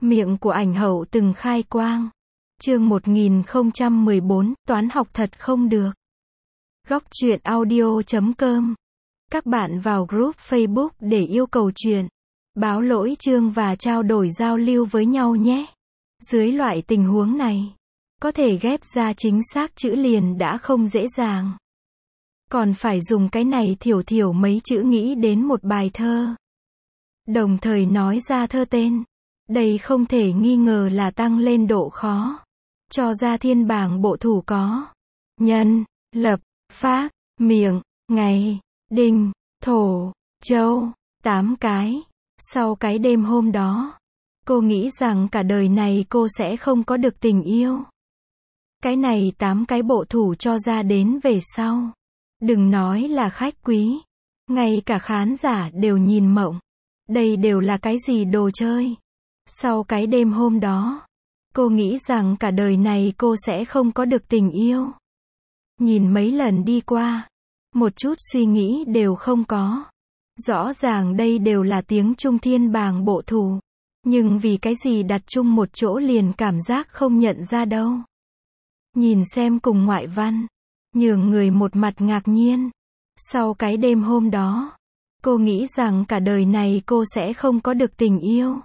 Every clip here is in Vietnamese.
Miệng của ảnh hậu từng khai quang. Chương 1014, toán học thật không được. Góc truyện audio.com. Các bạn vào group Facebook để yêu cầu truyện, báo lỗi chương và trao đổi giao lưu với nhau nhé. Dưới loại tình huống này, có thể ghép ra chính xác chữ liền đã không dễ dàng. Còn phải dùng cái này thiểu thiểu mấy chữ nghĩ đến một bài thơ. Đồng thời nói ra thơ tên. Đây không thể nghi ngờ là tăng lên độ khó. Cho ra thiên bảng bộ thủ có nhân, lập, phác, miệng, ngày, đinh, thổ, châu, 8 cái. Sau cái đêm hôm đó, cô nghĩ rằng cả đời này cô sẽ không có được tình yêu. Cái này 8 cái bộ thủ cho ra đến về sau. Đừng nói là khách quý. Ngay cả khán giả đều nhìn mộng. Đây đều là cái gì đồ chơi. Sau cái đêm hôm đó, cô nghĩ rằng cả đời này cô sẽ không có được tình yêu. Nhìn mấy lần đi qua, một chút suy nghĩ đều không có. Rõ ràng đây đều là tiếng Trung thiên bảng bộ thủ. Nhưng vì cái gì đặt chung một chỗ liền cảm giác không nhận ra đâu. Nhìn xem cùng ngoại văn, nhường người một mặt ngạc nhiên. Sau cái đêm hôm đó, cô nghĩ rằng cả đời này cô sẽ không có được tình yêu.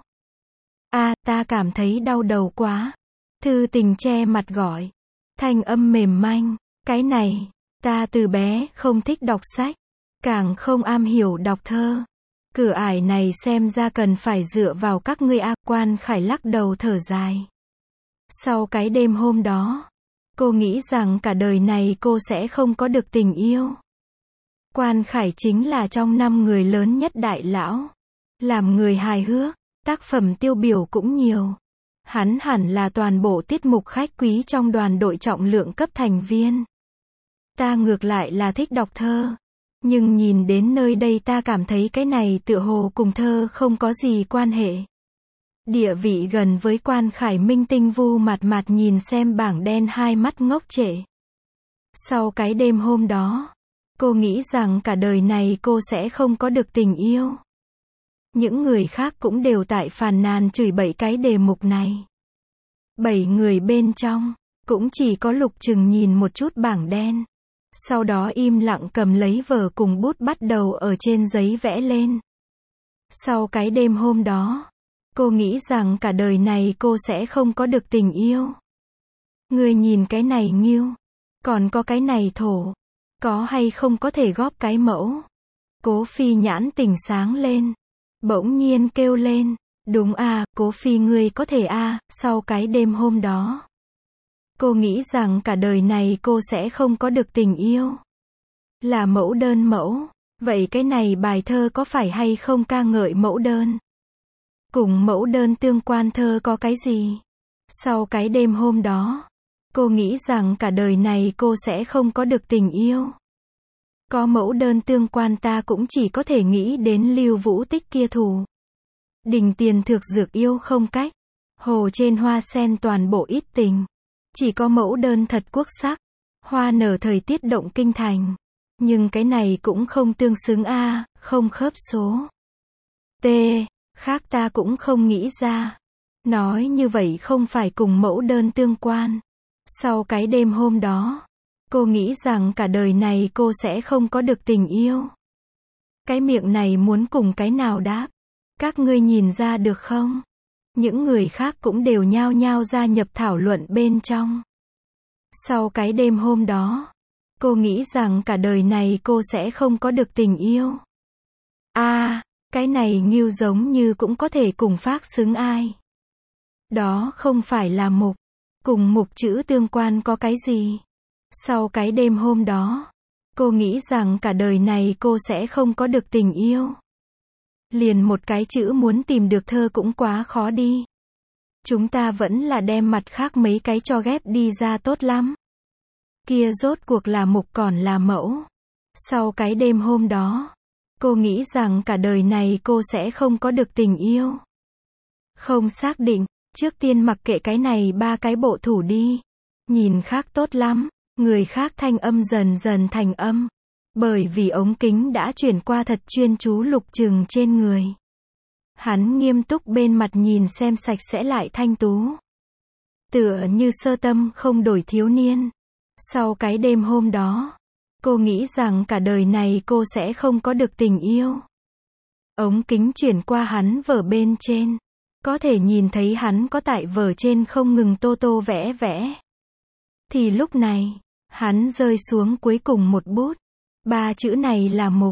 Ta cảm thấy đau đầu quá. Thư tình che mặt gọi. Thanh âm mềm manh. Cái này, ta từ bé không thích đọc sách. Càng không am hiểu đọc thơ. Cửa ải này xem ra cần phải dựa vào các ngươi a. Quan Khải lắc đầu thở dài. Sau cái đêm hôm đó, cô nghĩ rằng cả đời này cô sẽ không có được tình yêu. Quan Khải chính là trong 5 người lớn nhất đại lão. Làm người hài hước, tác phẩm tiêu biểu cũng nhiều. Hắn hẳn là toàn bộ tiết mục khách quý trong đoàn đội trọng lượng cấp thành viên. Ta ngược lại là thích đọc thơ. Nhưng nhìn đến nơi đây ta cảm thấy cái này tựa hồ cùng thơ không có gì quan hệ. Địa vị gần với Quan Khải minh tinh vu mặt mặt nhìn xem bảng đen hai mắt ngốc trệ. Sau cái đêm hôm đó, cô nghĩ rằng cả đời này cô sẽ không có được tình yêu. Những người khác cũng đều tại phàn nàn chửi bậy cái đề mục này. 7 người bên trong, cũng chỉ có Lục Trừng nhìn một chút bảng đen. Sau đó im lặng cầm lấy vở cùng bút bắt đầu ở trên giấy vẽ lên. Sau cái đêm hôm đó, cô nghĩ rằng cả đời này cô sẽ không có được tình yêu. Người nhìn cái này nghiêu, còn có cái này thổ. Có hay không có thể góp cái mẫu? Cố Phi nhãn tình sáng lên. Bỗng nhiên kêu lên. Đúng Cố Phi ngươi có thể sau cái đêm hôm đó. Cô nghĩ rằng cả đời này cô sẽ không có được tình yêu. Là mẫu đơn mẫu. Vậy cái này bài thơ có phải hay không ca ngợi mẫu đơn? Cùng mẫu đơn tương quan thơ có cái gì? Sau cái đêm hôm đó, cô nghĩ rằng cả đời này cô sẽ không có được tình yêu. Có mẫu đơn tương quan ta cũng chỉ có thể nghĩ đến Lưu Vũ Tích kia thủ. Đình tiền thực dược yêu không cách. Hồ trên hoa sen toàn bộ ít tình. Chỉ có mẫu đơn thật quốc sắc. Hoa nở thời tiết động kinh thành. Nhưng cái này cũng không tương xứng không khớp số. Khác ta cũng không nghĩ ra. Nói như vậy không phải cùng mẫu đơn tương quan. Sau cái đêm hôm đó, cô nghĩ rằng cả đời này cô sẽ không có được tình yêu. Cái miệng này muốn cùng cái nào đáp? Các ngươi nhìn ra được không? Những người khác cũng đều nhao nhao gia nhập thảo luận bên trong. Sau cái đêm hôm đó, cô nghĩ rằng cả đời này cô sẽ không có được tình yêu. Cái này nghiêu giống như cũng có thể cùng phác xứng ai. Đó không phải là mục. Cùng mục chữ tương quan có cái gì? Sau cái đêm hôm đó, cô nghĩ rằng cả đời này cô sẽ không có được tình yêu. Liền một cái chữ muốn tìm được thơ cũng quá khó đi. Chúng ta vẫn là đem mặt khác mấy cái cho ghép đi ra tốt lắm. Kia rốt cuộc là mục còn là mẫu. Sau cái đêm hôm đó, cô nghĩ rằng cả đời này cô sẽ không có được tình yêu. Không xác định, trước tiên mặc kệ cái này 3 cái bộ thủ đi. Nhìn khác tốt lắm, người khác thanh âm dần dần thành âm. Bởi vì ống kính đã chuyển qua thật chuyên chú Lục Trừng trên người. Hắn nghiêm túc bên mặt nhìn xem sạch sẽ lại thanh tú. Tựa như sơ tâm không đổi thiếu niên. Sau cái đêm hôm đó, cô nghĩ rằng cả đời này cô sẽ không có được tình yêu. Ống kính chuyển qua hắn vở bên trên. Có thể nhìn thấy hắn có tại vở trên không ngừng tô tô vẽ vẽ. Thì lúc này, hắn rơi xuống cuối cùng một bút. 3 chữ này là Mục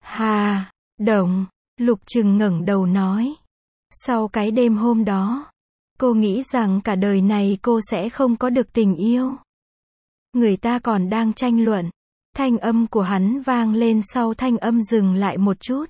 Hà Đồng. Lục Trừng ngẩng đầu nói. Sau cái đêm hôm đó, cô nghĩ rằng cả đời này cô sẽ không có được tình yêu. Người ta còn đang tranh luận. Thanh âm của hắn vang lên sau thanh âm dừng lại một chút.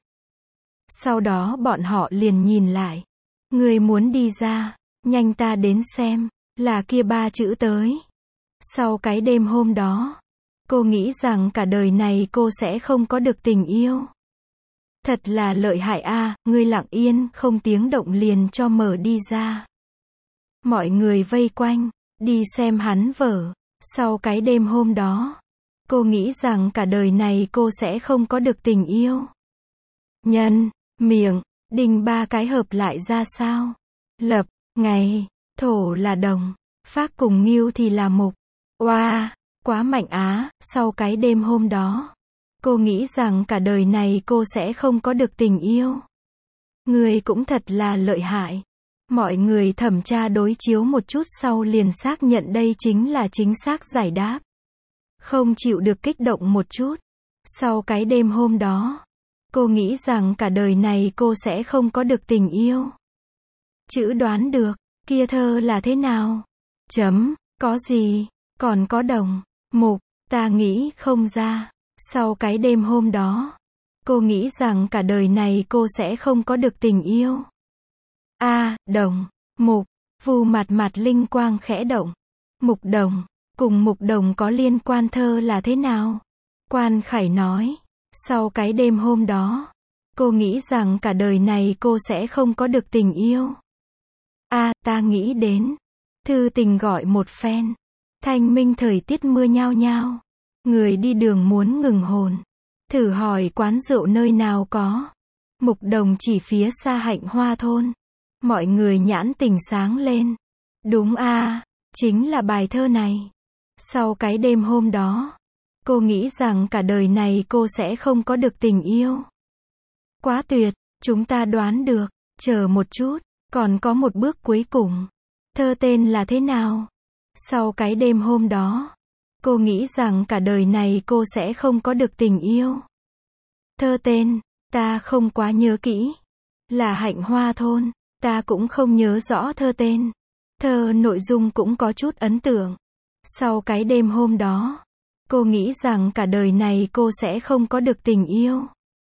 Sau đó bọn họ liền nhìn lại. Người muốn đi ra, nhanh ta đến xem, là kia 3 chữ tới. Sau cái đêm hôm đó, cô nghĩ rằng cả đời này cô sẽ không có được tình yêu. Thật là lợi hại a, ngươi lặng yên, không tiếng động liền cho mở đi ra. Mọi người vây quanh, đi xem hắn vở. Sau cái đêm hôm đó, cô nghĩ rằng cả đời này cô sẽ không có được tình yêu. Nhân, miệng, đinh 3 cái hợp lại ra sao? Lập, ngày, thổ là đồng, phác cùng nghiêu thì là mục. Oa, quá mạnh á, sau cái đêm hôm đó. Cô nghĩ rằng cả đời này cô sẽ không có được tình yêu. Người cũng thật là lợi hại. Mọi người thẩm tra đối chiếu một chút sau liền xác nhận đây chính là chính xác giải đáp. Không chịu được kích động một chút. Sau cái đêm hôm đó, cô nghĩ rằng cả đời này cô sẽ không có được tình yêu. Chữ đoán được, kia thơ là thế nào? Chấm, có gì? Còn có đồng, mục, ta nghĩ không ra. Sau cái đêm hôm đó, cô nghĩ rằng cả đời này cô sẽ không có được tình yêu. Đồng, mục, vù mặt mặt linh quang khẽ động. Mục đồng, cùng mục đồng có liên quan thơ là thế nào? Quan Khải nói, sau cái đêm hôm đó, cô nghĩ rằng cả đời này cô sẽ không có được tình yêu. Ta nghĩ đến. Thư tình gọi một phen. Thanh minh thời tiết mưa nhao nhao. Người đi đường muốn ngừng hồn. Thử hỏi quán rượu nơi nào có. Mục đồng chỉ phía xa Hạnh Hoa thôn. Mọi người nhãn tình sáng lên. Đúng chính là bài thơ này. Sau cái đêm hôm đó, cô nghĩ rằng cả đời này cô sẽ không có được tình yêu. Quá tuyệt, chúng ta đoán được. Chờ một chút, còn có một bước cuối cùng. Thơ tên là thế nào? Sau cái đêm hôm đó, cô nghĩ rằng cả đời này cô sẽ không có được tình yêu. Thơ tên, ta không quá nhớ kỹ. Là Hạnh Hoa thôn, ta cũng không nhớ rõ thơ tên. Thơ nội dung cũng có chút ấn tượng. Sau cái đêm hôm đó, cô nghĩ rằng cả đời này cô sẽ không có được tình yêu.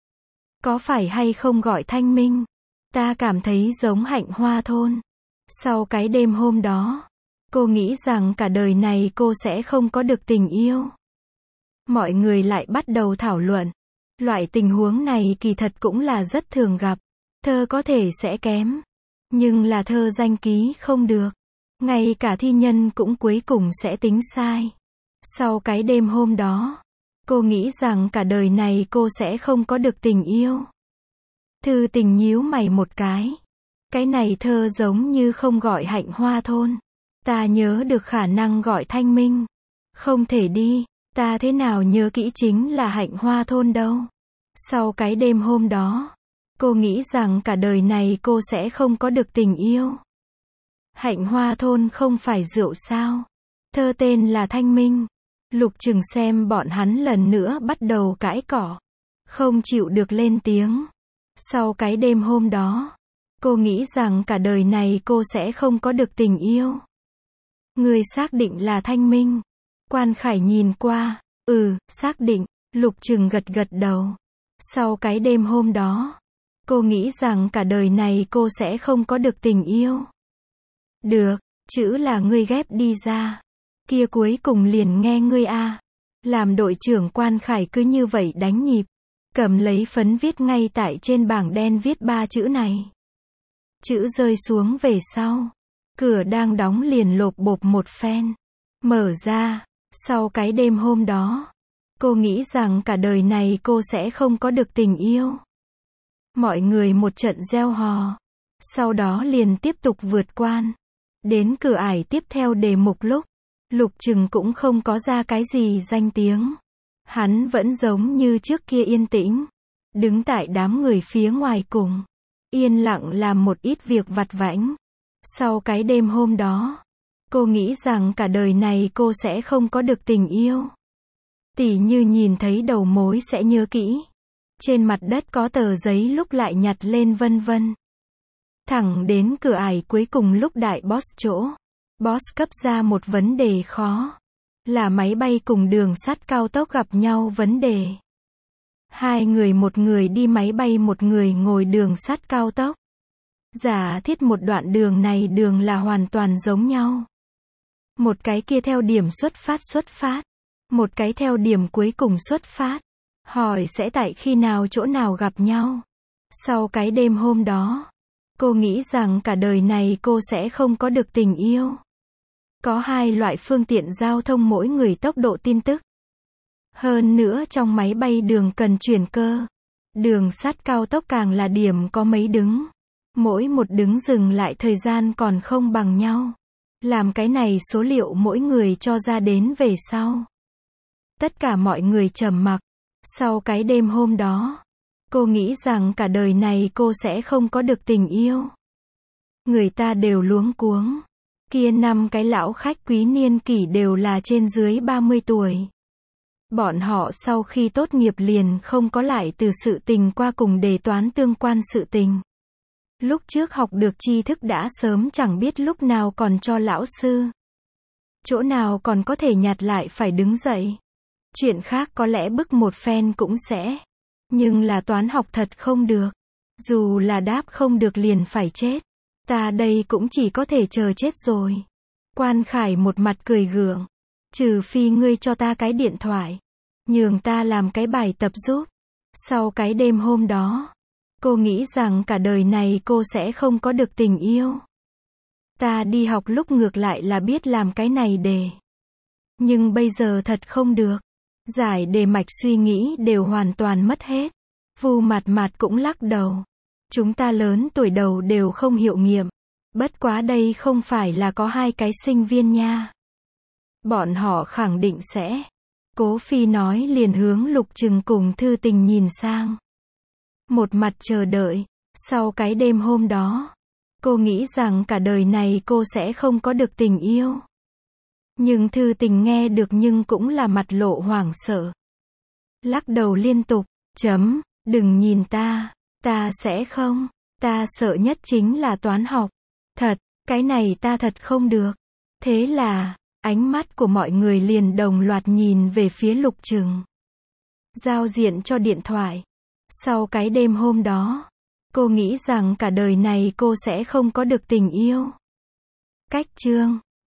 Có phải hay không gọi thanh minh? Ta cảm thấy giống Hạnh Hoa thôn. Sau cái đêm hôm đó, cô nghĩ rằng cả đời này cô sẽ không có được tình yêu. Mọi người lại bắt đầu thảo luận. Loại tình huống này kỳ thật cũng là rất thường gặp. Thơ có thể sẽ kém. Nhưng là thơ danh ký không được. Ngay cả thi nhân cũng cuối cùng sẽ tính sai. Sau cái đêm hôm đó, cô nghĩ rằng cả đời này cô sẽ không có được tình yêu. Thư tình nhíu mày một cái. Cái này thơ giống như không gọi Hạnh Hoa thôn. Ta nhớ được khả năng gọi thanh minh. Không thể đi, ta thế nào nhớ kỹ chính là Hạnh Hoa thôn đâu. Sau cái đêm hôm đó, cô nghĩ rằng cả đời này cô sẽ không có được tình yêu. Hạnh Hoa thôn không phải rượu sao? Thơ tên là thanh minh. Lục Trừng xem bọn hắn lần nữa bắt đầu cãi cọ. Không chịu được lên tiếng. Sau cái đêm hôm đó, cô nghĩ rằng cả đời này cô sẽ không có được tình yêu. Người xác định là thanh minh. Quan Khải nhìn qua. Xác định. Lục Trừng gật gật đầu. Sau cái đêm hôm đó, cô nghĩ rằng cả đời này cô sẽ không có được tình yêu. Được, chữ là ngươi ghép đi ra. Kia cuối cùng liền nghe ngươi Làm đội trưởng Quan Khải cứ như vậy đánh nhịp. Cầm lấy phấn viết ngay tại trên bảng đen viết 3 chữ này. Chữ rơi xuống về sau. Cửa đang đóng liền lộp bộp một phen. Mở ra. Sau cái đêm hôm đó, cô nghĩ rằng cả đời này cô sẽ không có được tình yêu. Mọi người một trận reo hò. Sau đó liền tiếp tục vượt quan. Đến cửa ải tiếp theo đề mục lúc. Lục Trừng cũng không có ra cái gì danh tiếng. Hắn vẫn giống như trước kia yên tĩnh. Đứng tại đám người phía ngoài cùng. Yên lặng làm một ít việc vặt vãnh. Sau cái đêm hôm đó, cô nghĩ rằng cả đời này cô sẽ không có được tình yêu. Tỉ như nhìn thấy đầu mối sẽ nhớ kỹ. Trên mặt đất có tờ giấy lúc lại nhặt lên vân vân. Thẳng đến cửa ải cuối cùng lúc đại boss chỗ. Boss cấp ra một vấn đề khó. Là máy bay cùng đường sắt cao tốc gặp nhau vấn đề. Hai người, một người đi máy bay, một người ngồi đường sắt cao tốc. Giả thiết một đoạn đường này đường là hoàn toàn giống nhau. Một cái kia theo điểm xuất phát. Một cái theo điểm cuối cùng xuất phát. Hỏi sẽ tại khi nào chỗ nào gặp nhau. Sau cái đêm hôm đó, cô nghĩ rằng cả đời này cô sẽ không có được tình yêu. Có hai loại phương tiện giao thông mỗi người tốc độ tin tức. Hơn nữa trong máy bay đường cần chuyển cơ. Đường sắt cao tốc càng là điểm có mấy đứng. Mỗi một đứng dừng lại thời gian còn không bằng nhau. Làm cái này số liệu mỗi người cho ra đến về sau. Tất cả mọi người trầm mặc. Sau cái đêm hôm đó, cô nghĩ rằng cả đời này cô sẽ không có được tình yêu. Người ta đều luống cuống. Kia 5 cái lão khách quý niên kỷ đều là trên dưới 30 tuổi. Bọn họ sau khi tốt nghiệp liền không có lại từ sự tình qua cùng đề toán tương quan sự tình. Lúc trước học được tri thức đã sớm chẳng biết lúc nào còn cho lão sư. Chỗ nào còn có thể nhặt lại phải đứng dậy. Chuyện khác có lẽ bức một phen cũng sẽ. Nhưng là toán học thật không được. Dù là đáp không được liền phải chết. Ta đây cũng chỉ có thể chờ chết rồi. Quan Khải một mặt cười gượng. Trừ phi ngươi cho ta cái điện thoại. Nhường ta làm cái bài tập giúp. Sau cái đêm hôm đó, cô nghĩ rằng cả đời này cô sẽ không có được tình yêu. Ta đi học lúc ngược lại là biết làm cái này đề. Nhưng bây giờ thật không được. Giải đề mạch suy nghĩ đều hoàn toàn mất hết. Vu Mạt Mạt cũng lắc đầu. Chúng ta lớn tuổi đầu đều không hiệu nghiệm. Bất quá đây không phải là có 2 cái sinh viên nha. Bọn họ khẳng định sẽ. Cố Phi nói liền hướng Lục Trừng cùng Thư Tình nhìn sang. Một mặt chờ đợi. Sau cái đêm hôm đó, cô nghĩ rằng cả đời này cô sẽ không có được tình yêu. Nhưng Thư Tình nghe được nhưng cũng là mặt lộ hoảng sợ. Lắc đầu liên tục. Đừng nhìn ta. Ta sẽ không. Ta sợ nhất chính là toán học. Thật, cái này ta thật không được. Thế là, ánh mắt của mọi người liền đồng loạt nhìn về phía Lục Trừng. Giao diện cho điện thoại. Sau cái đêm hôm đó, cô nghĩ rằng cả đời này cô sẽ không có được tình yêu. Cách chương